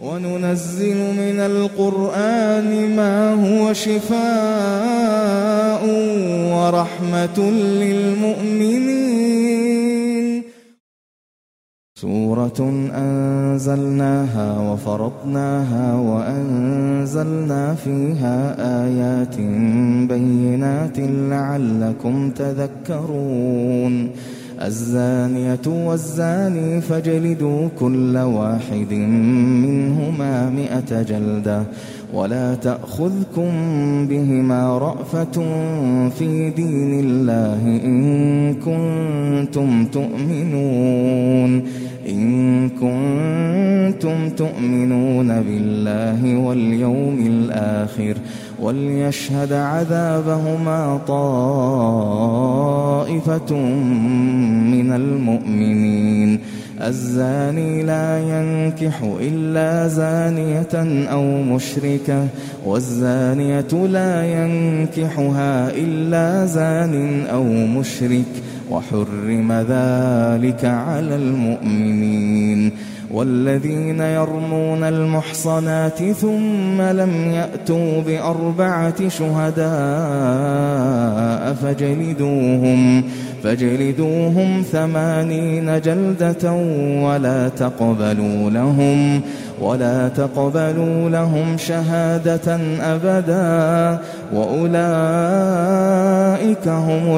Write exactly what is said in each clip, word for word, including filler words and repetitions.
وننزل من القرآن ما هو شفاء ورحمة للمؤمنين. سورة أنزلناها وفرضناها وأنزلنا فيها آيات بينات لعلكم تذكرون. الزانية والزاني فاجلدوا كل واحد منهما مئة جلدة ولا تأخذكم بهما رأفة في دين الله إن كنتم تؤمنون إن كنتم تؤمنون بالله واليوم الآخر وليشهد عذابهما طائفة من المؤمنين. الزاني لا ينكح إلا زانية أو مشركة والزانية لا ينكحها إلا زان أو مشرك وحرم ذلك على المؤمنين. والذين يرمون المحصنات ثم لم يأتوا بأربعة شهداء فاجلدوهم فاجلدوهم ثمانين جلدة ولا تقبلوا لهم ولا تقبلوا لهم شهادة أبدا وأولئك هم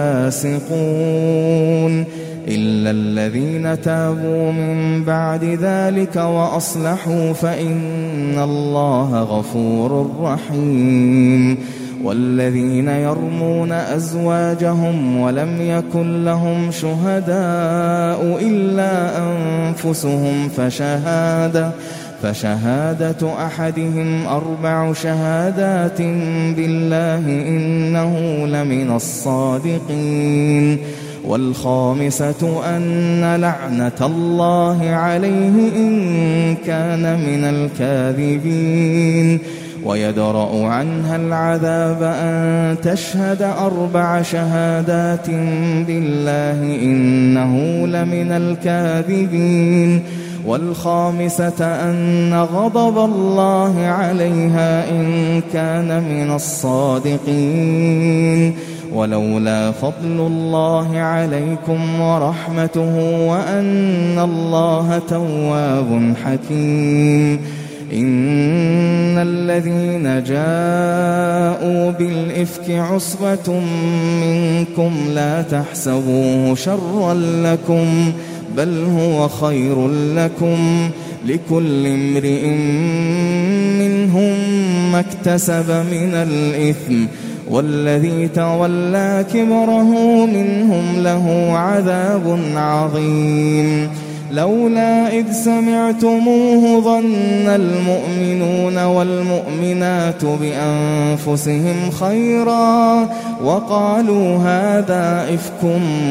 الفاسقون إلا الذين تابوا من بعد ذلك وأصلحوا فإن الله غفور رحيم. والذين يرمون أزواجهم ولم يكن لهم شهداء إلا أنفسهم فشهادة فشهادة أحدهم أربع شهادات بالله إنه لمن الصادقين. والخامسة أن لعنة الله عليه إن كان من الكاذبين. ويدرأ عنها العذاب أن تشهد أربع شهادات بالله إنه لمن الكاذبين. والخامسة أن غضب الله عليها إن كان من الصادقين. ولولا فضل الله عليكم ورحمته وأن الله تواب حكيم. إن الذين جاءوا بالإفك عصبة منكم لا تحسبوه شرا لكم بل هو خير لكم لكل امرئ منهم ما اكتسب من الإثم والذي تولى كبره منهم له عذاب عظيم. لولا إذ سمعتموه ظن المؤمنون والمؤمنات بأنفسهم خيرا وقالوا هذا إفك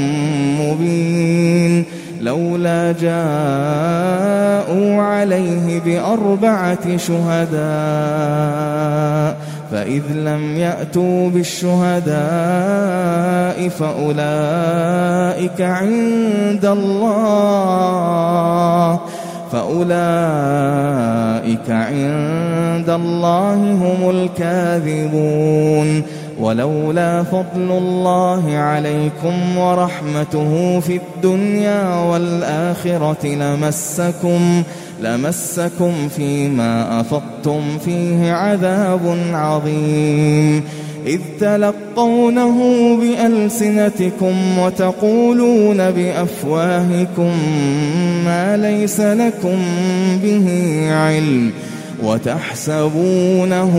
مبين. لولا جاءوا عليه بأربعة شهداء فإذ لم يأتوا بالشهداء فأولئك عند الله فأولئك عند الله هم الكاذبون. ولولا فضل الله عليكم ورحمته في الدنيا والآخرة لمسكم لمسكم فيما أفضتم فيه عذاب عظيم. إذ تلقونه بألسنتكم وتقولون بأفواهكم ما ليس لكم به علم وتحسبونه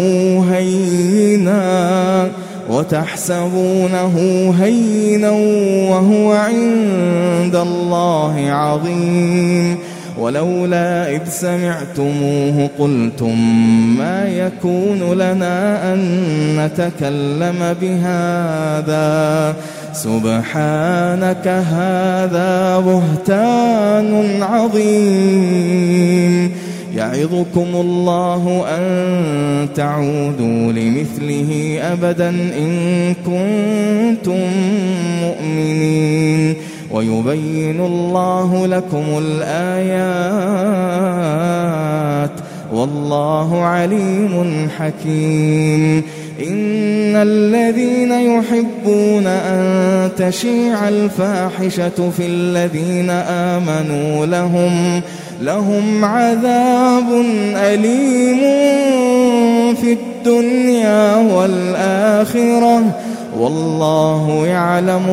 هينا وتحسبونه هينا وهو عند الله عظيم. ولولا إذ سمعتموه قلتم ما يكون لنا أن نتكلم بهذا سبحانك هذا بهتان عظيم. يعظكم الله أن تعودوا لمثله أبدا إن كنتم مؤمنين ويبين الله لكم الآيات والله عليم حكيم. إن الذين يحبون أن تشيع الفاحشة في الذين آمنوا لهم لهم عذاب أليم في الدنيا والآخرة والله يعلم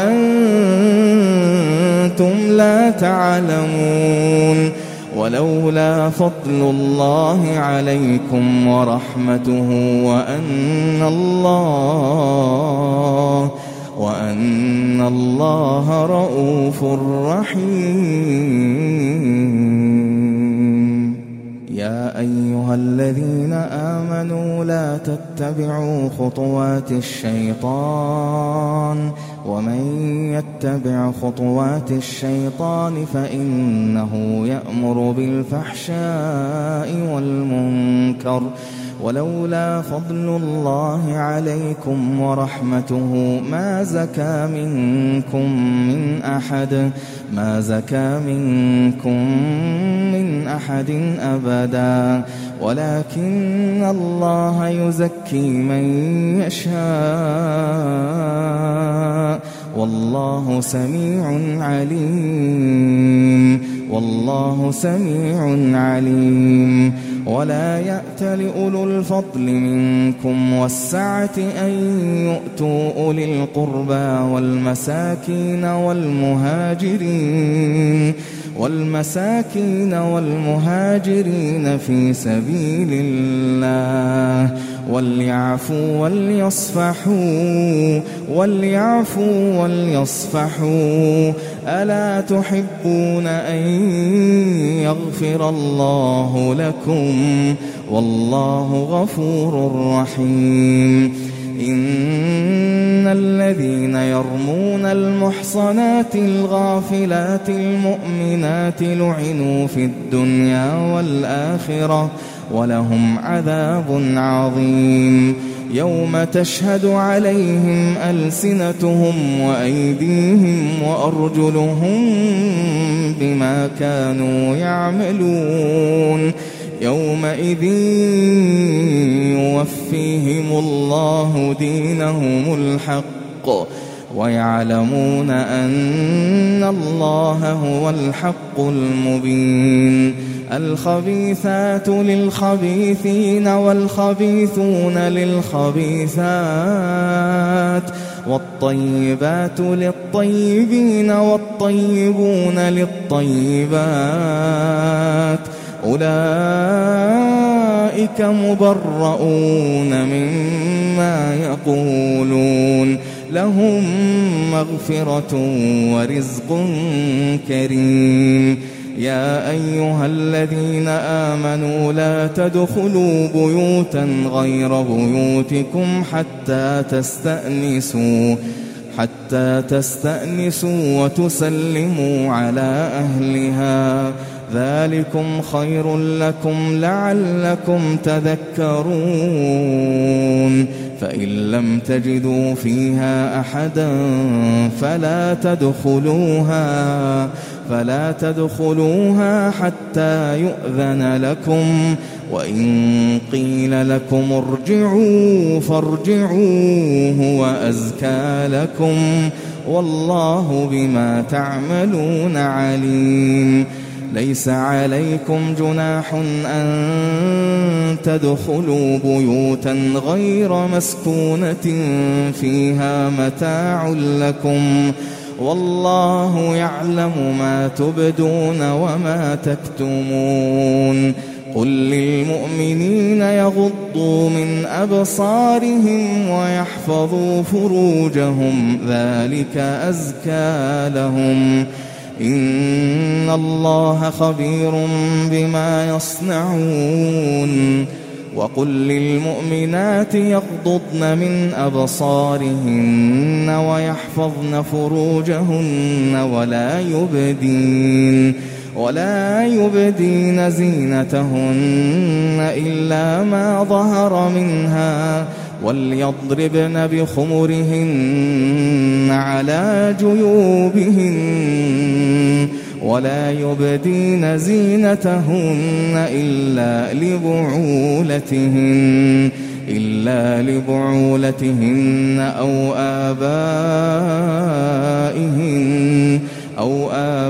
وأنتم لا تعلمون. ولولا فضل الله عليكم ورحمته وأن الله وأن الله رؤوف رحيم. يا أيها الذين آمنوا لا تتبعوا خطوات الشيطان ومن يتبع خطوات الشيطان فإنه يأمر بالفحشاء والمنكر ولولا فضل الله عليكم ورحمته ما زكى منكم من أحد ما زكى منكم من أحد أبدا ولكن الله يزكي من يشاء والله سميع عليم والله سميع عليم. ولا يأت لأولو الفضل منكم والسعة أن يؤتوا أولي القربى والمساكين والمهاجرين والمساكين والمهاجرين في سبيل الله وليعفوا وليصفحوا وليعفوا وليصفحوا ألا تحبون أن يغفر الله لكم والله غفور رحيم. إن الذين يرمون المحصنات الغافلات المؤمنات لعنوا في الدنيا والآخرة ولهم عذاب عظيم. يوم تشهد عليهم ألسنتهم وأيديهم وأرجلهم بما كانوا يعملون يومئذ يوفيهم الله دينهم الحق ويعلمون أن الله هو الحق المبين. الخبيثات للخبيثين والخبيثون للخبيثات والطيبات للطيبين والطيبون للطيبات أولئك مبرؤون مما يقولون لهم مغفرة ورزق كريم. يا أيها الذين آمنوا لا تدخلوا بيوتا غير بيوتكم حتى تستأنسوا حتى تستأنسوا وتسلموا على أهلها ذلكم خير لكم لعلكم تذكرون. فإن لم تجدوا فيها أحدا فلا تدخلوها فلا تدخلوها حتى يؤذن لكم وإن قيل لكم ارجعوا فارجعوا هو أزكى لكم والله بما تعملون عليم. ليس عليكم جناح أن تدخلوا بيوتا غير مسكونة فيها متاع لكم والله يعلم ما تبدون وما تكتمون. قل للمؤمنين يغضوا من أبصارهم ويحفظوا فروجهم ذلك أزكى لهم إن الله خبير بما يصنعون. وقل للمؤمنات يغضضن من أبصارهن ويحفظن فروجهن ولا يبدين ولا يبدين زينتهن إلا ما ظهر منها وليضربن بخمرهن على جيوبهن ولا يبدين زينتهن إلا لبعولتهن إلا لبعولتهن أو آبائهن أو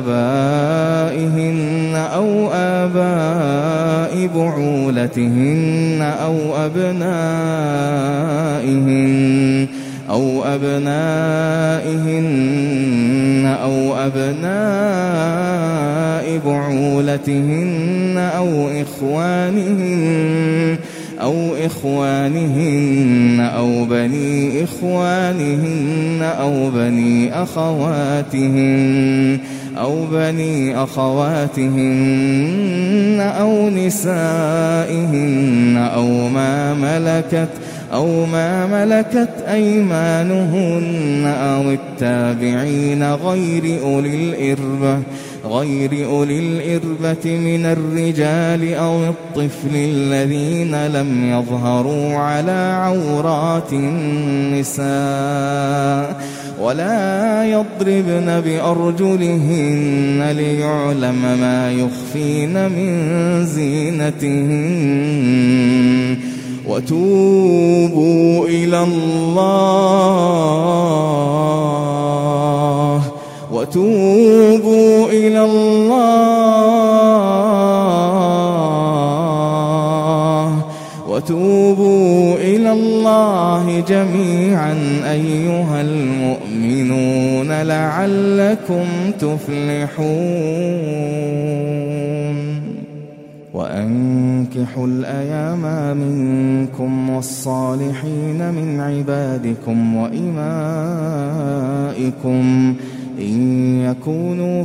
آبائهن أو آباء بعولتهن أو أبنائهن أو أبنائهن أو أبناء بعولتهن أو إخوانهن أو إخوانهن أو بني إخوانهن أو بني أخواتهن أو بني أخواتهن أو نسائهن أو ما ملكت أو ما ملكت أيمانهن أو التابعين غير أولي الإربة غير أولي الإربة من الرجال أو الطفل الذين لم يظهروا على عورات النساء ولا يضربن بأرجلهن ليعلم ما يخفين من زينتهن وتوبوا إلى الله وتوبوا إلى الله وتوبوا إلى الله جميعا أيها المؤمنون لعلكم تفلحون. وأنكحوا الأيام منكم والصالحين من عبادكم وإمائكم إن يكونوا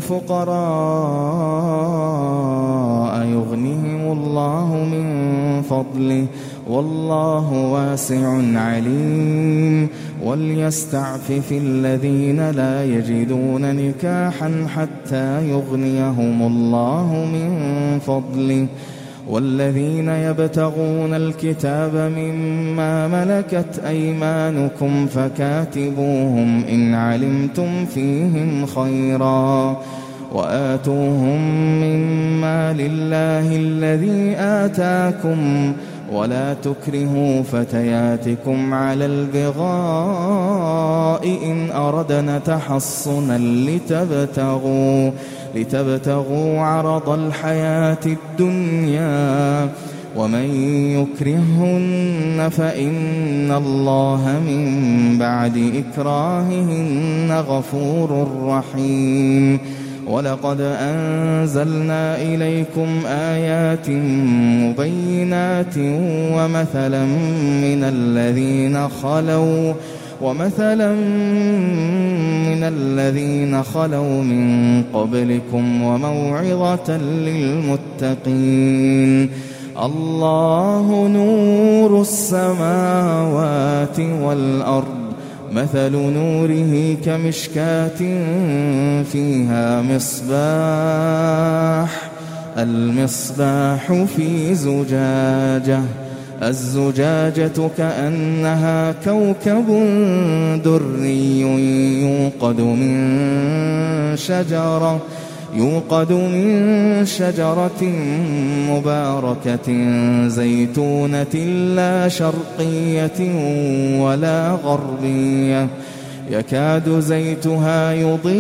فقراء يغنهم الله من فضله والله واسع عليم. وليستعفف الذين لا يجدون نكاحا حتى يغنيهم الله من فضله والذين يبتغون الكتاب مما ملكت أيمانكم فكاتبوهم إن علمتم فيهم خيرا وآتوهم مما لله الذي آتاكم ولا تكرهوا فتياتكم على البغاء إن أردنا تحصنا لتبتغوا, لتبتغوا عرض الحياة الدنيا ومن يكرهن فإن الله من بعد إكراههن غفور رحيم. ولقد أنزلنا إليكم آيات مبينات ومثلا من الذين خلوا ومثلا من الذين خلوا من قبلكم وموعظة للمتقين. الله نور السماوات والأرض مثل نوره كمشكاة فيها مصباح المصباح في زجاجة الزجاجة كأنها كوكب دري يوقد من شجرة يوقد من شجرة مباركة زيتونة لا شرقية ولا غربية يكاد زيتها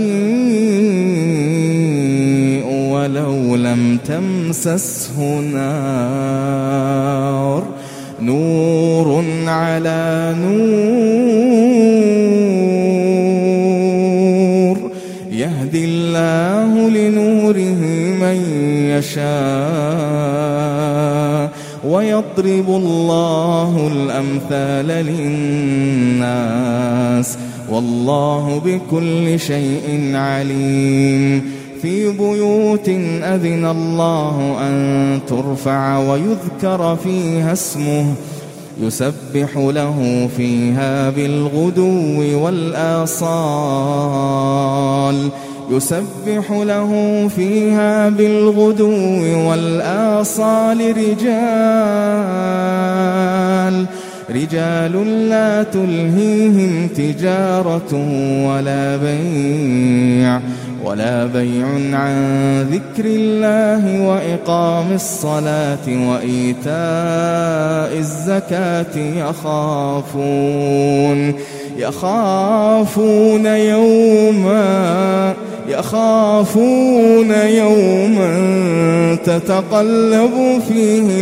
يضيء ولو لم تمسسه نار نور على نور يهدي الله لنوره من يشاء ويضرب الله الأمثال للناس والله بكل شيء عليم. في بيوت أذن الله أن ترفع ويذكر فيها اسمه يسبح له فيها بالغدو والآصال يسبح له فيها بالغدو والآصال رجال رجال لا تلهيهم تجارة ولا بيع ولا بيع عن ذكر الله وإقام الصلاة وإيتاء الزكاة يخافون يخافون يوما يخافون يوما تتقلب فيه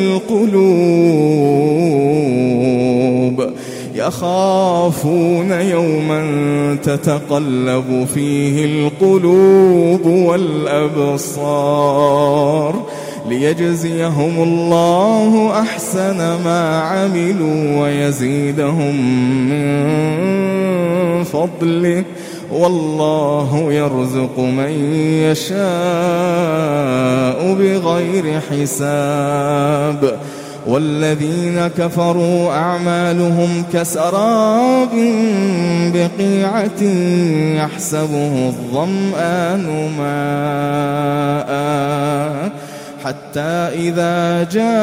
القلوب يخافون يوما تتقلب فيه القلوب والأبصار ليجزيهم الله أحسن ما عملوا ويزيدهم من فضله والله يرزق من يشاء بغير حساب والذين كفروا أعمالهم كسراب بقيعة يحسبه الظمآن ماء حتى إذا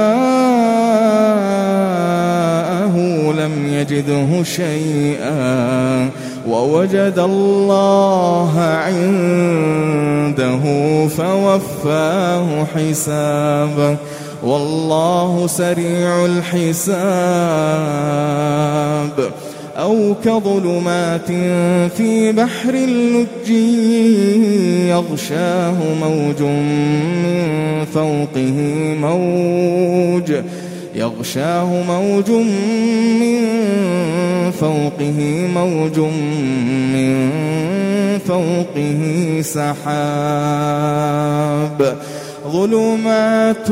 جاءه لم يجده شيئا ووجد الله عنده فوفاه حسابه والله سريع الحساب أو كظلمات في بحر لجي يغشاه موج من فوقه موج يغشاه موج من فوقه موج من فوقه سحاب ظلمات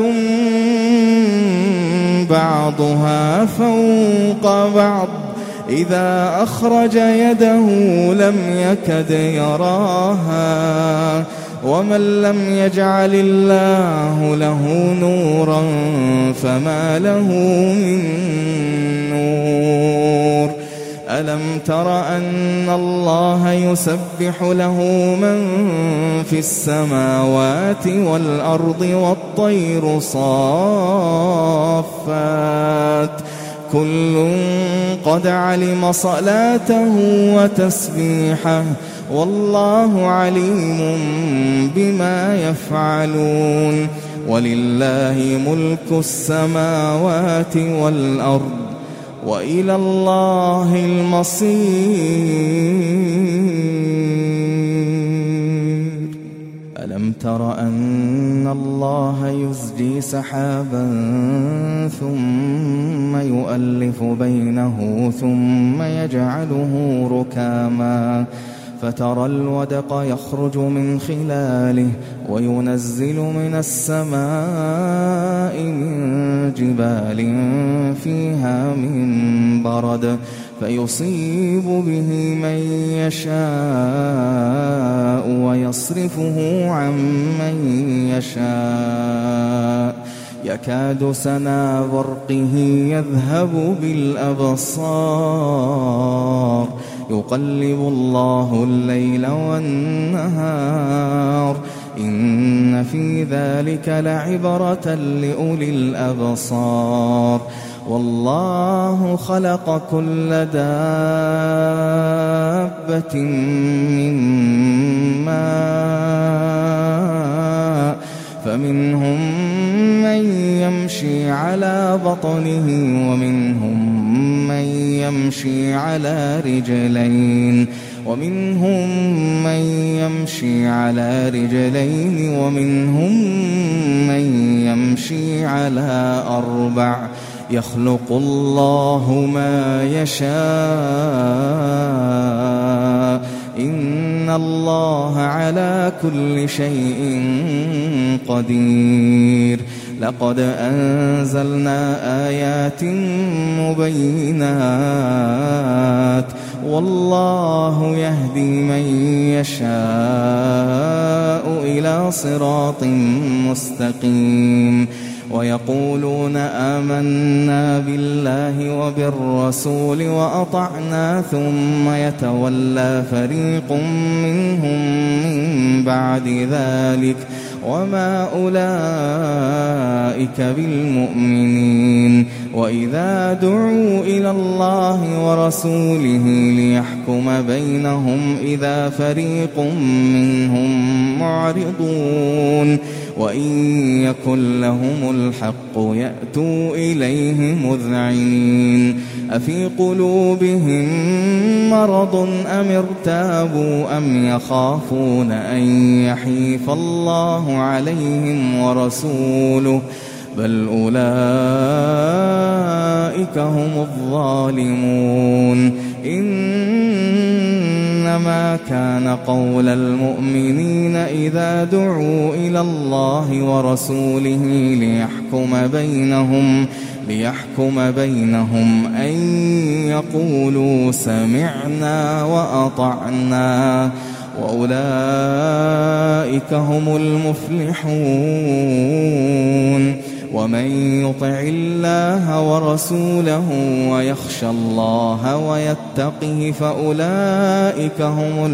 بعضها فوق بعض إذا أخرج يده لم يكد يراها ومن لم يجعل الله له نورا فما له من نور ألم تر أن الله يسبح له من في السماوات والأرض والطير صافات كل قد علم صلاته وتسبيحه والله عليم بما يفعلون ولله ملك السماوات والأرض وإلى الله المصير ألم تر أن الله يزجي سحابا ثم يؤلف بينه ثم يجعله ركاما فترى الودق يخرج من خلاله وينزل من السماء من جبال فيها من برد فيصيب به من يشاء ويصرفه عن من يشاء يكاد سنا برقه يذهب بالأبصار يقلب الله الليل والنهار إن في ذلك لعبرة لأولي الأبصار والله خلق كل دابة من ماء فمنهم من يمشي على بطنه ومنهم من يمشي على رجلين ومنهم من يمشي على رجلين ومنهم من يمشي على أربع يخلق الله ما يشاء إن الله على كل شيء قدير لقد أنزلنا آيات مبينات والله يهدي من يشاء إلى صراط مستقيم ويقولون آمنا بالله وبالرسول وأطعنا ثم يتولى فريق منهم من بعد ذلك وما أولئك بالمؤمنين وإذا دعوا إلى الله ورسوله ليحكم بينهم إذا فريق منهم معرضون وإن يكن لهم الحق يأتوا إليه مذعنين أفي قلوبهم مرض أم ارتابوا أم يخافون أن يحيف الله عليهم ورسوله بل أولئك هم الظالمون إنما كان قول المؤمنين إذا دعوا إلى الله ورسوله ليحكم بينهم ليحكم بينهم أن يقولوا سمعنا وأطعنا وأولئك هم المفلحون ومن يطع الله ورسوله ويخشى الله ويتقه فأولئك هم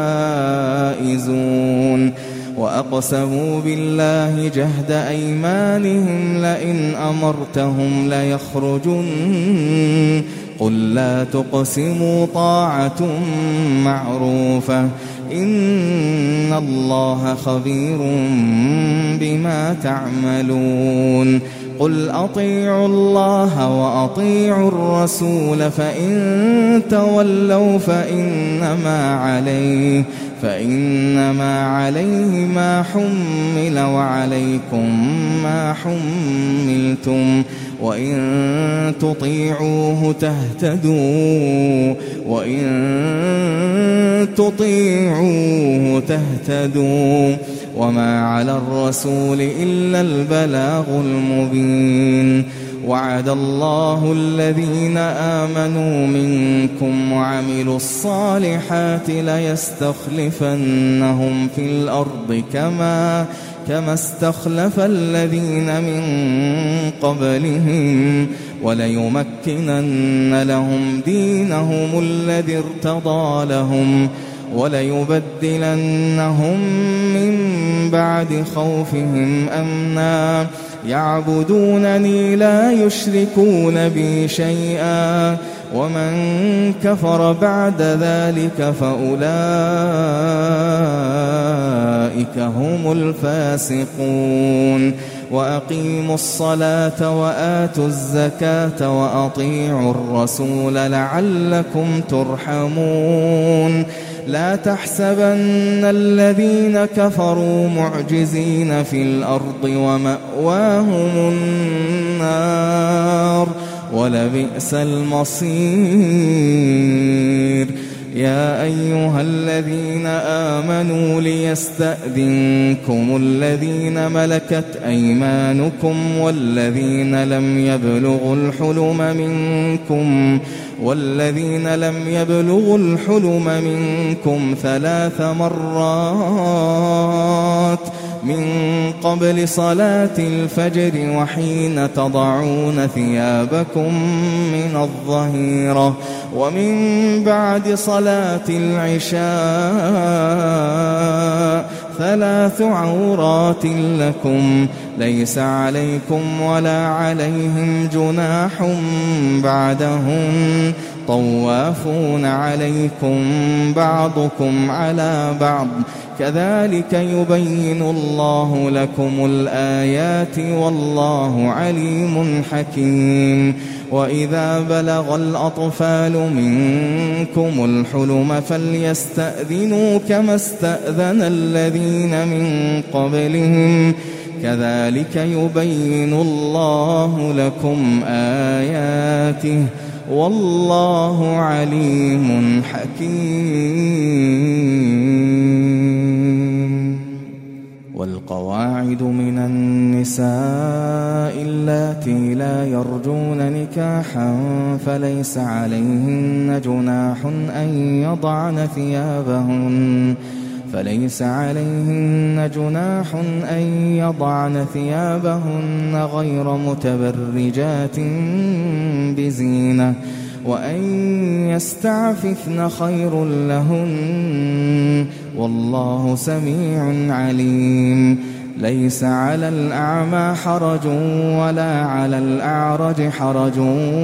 الفائزون وأقسموا بالله جهد أيمانهم لئن أمرتهم ليخرجن قل لا تقسموا طاعة معروفة إن الله خبير بما تعملون قل أطيعوا الله وأطيعوا الرسول فإن تولوا فإنما عليه فإنما عليه ما حمل وعليكم ما حملتم وإن تطيعوه تهتدوا وإن تطيعوه تهتدوا وما على الرسول إلا البلاغ المبين وعد الله الذين آمنوا منكم وعملوا الصالحات ليستخلفنهم في الأرض كما كما استخلف الذين من قبلهم وليمكنن لهم دينهم الذي ارتضى لهم وليبدلنهم من بعد خوفهم أمنا يعبدونني لا يشركون بي شيئا ومن كفر بعد ذلك فأولئك هم الفاسقون وأقيموا الصلاة وآتوا الزكاة وأطيعوا الرسول لعلكم ترحمون لا تحسبن الذين كفروا معجزين في الأرض ومأواهم النار ولبئس المصير يا أيها الذين آمنوا ليستأذنكم الذين ملكت أيمانكم والذين لم يبلغوا الحلم منكم والذين لم يبلغوا الحلم منكم ثلاث مرات من قبل صلاة الفجر وحين تضعون ثيابكم من الظهيرة ومن بعد صلاة العشاء ثلاث عورات لكم ليس عليكم ولا عليهم جناح بعدهم طوافون عليكم بعضكم على بعض كذلك يبين الله لكم الآيات والله عليم حكيم وإذا بلغ الأطفال منكم الحلم فليستأذنوا كما استأذن الذين من قبلهم كذلك يبين الله لكم آياته والله عليم حكيم والقواعد من النساء اللاتي لا يرجون نكاحا فليس عليهن جناح أن يضعن ثيابهن فليس عليهن جناح أن يضعن ثيابهن غير متبرجات بزينة وأن يستعففن خير لهن والله سميع عليم ليس على الأعمى حرج ولا على الأعرج حرج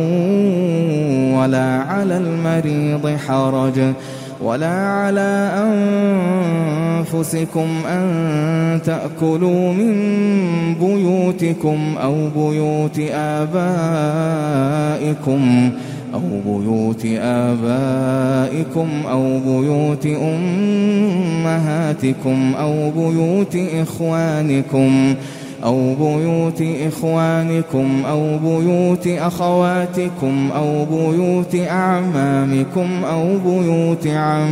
ولا على المريض حرج ولا على أنفسكم أن تأكلوا من بيوتكم أو بيوت آبائكم أو بيوت آبائكم أو بيوت أمهاتكم أو بيوت إخوانكم أو بيوت إخوانكم أو بيوت أخواتكم أو بيوت أعمامكم أو بيوت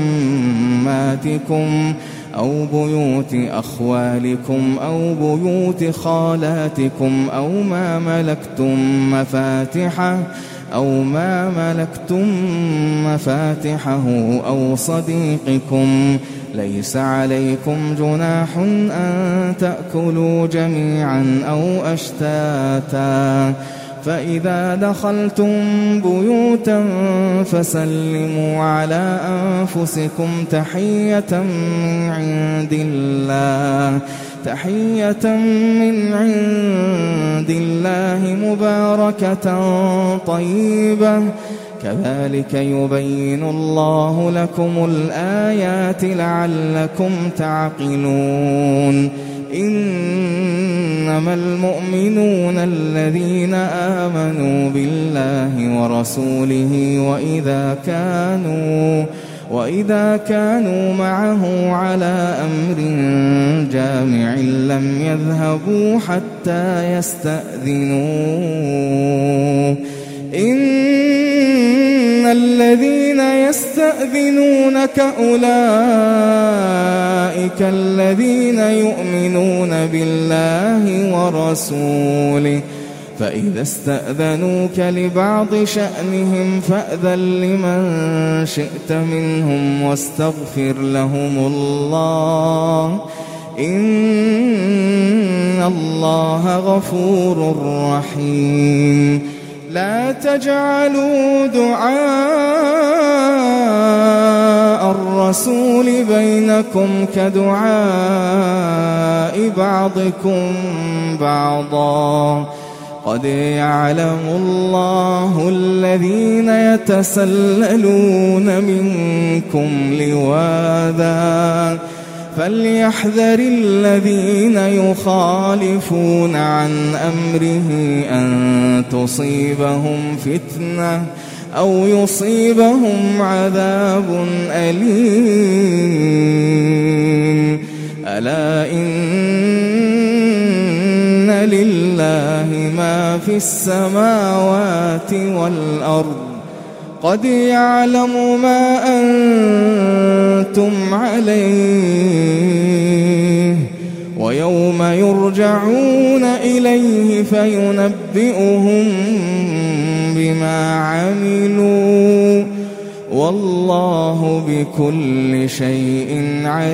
عماتكم أو بيوت أخوالكم أو بيوت خالاتكم أو ما ملكتم مفاتحه أو ما ملكتم مفاتحه أو صديقكم. ليس عليكم جناح أن تأكلوا جميعا أو أشتاتا، فإذا دخلتم بيوتا فسلموا على أنفسكم تحية من عند الله تحية من عند الله مباركة طيبة، كذلك يبين الله لكم الآيات لعلكم تعقلون. إنما المؤمنون الذين آمنوا بالله ورسوله وإذا كانوا وإذا كانوا معه على أمر جامع لم يذهبوا حتى يستأذنوه. إن الذين يستأذنونك أولئك الذين يؤمنون بالله ورسوله، فإذا استأذنوك لبعض شأنهم فأذن لمن شئت منهم واستغفر لهم الله، إن الله غفور رحيم. لا تجعلوا دعاء الرسول بينكم كدعاء بعضكم بعضا، قد يعلم الله الذين يتسللون منكم لواذا، فليحذر الذين يخالفون عن أمره أن تصيبهم فتنة أو يصيبهم عذاب أليم. ألا إن لله ما في السماوات والأرض، قد يعلم ما أنتم عليه، ويوم يرجعون إليه فينبئهم بما عملوا، والله بكل شيء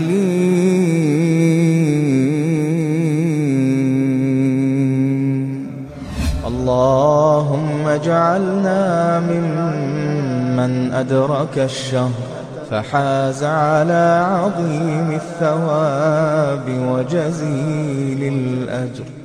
عليم. اللهم اجعلنا ممن أدرك الشهر فحاز على عظيم الثواب وجزيل الأجر.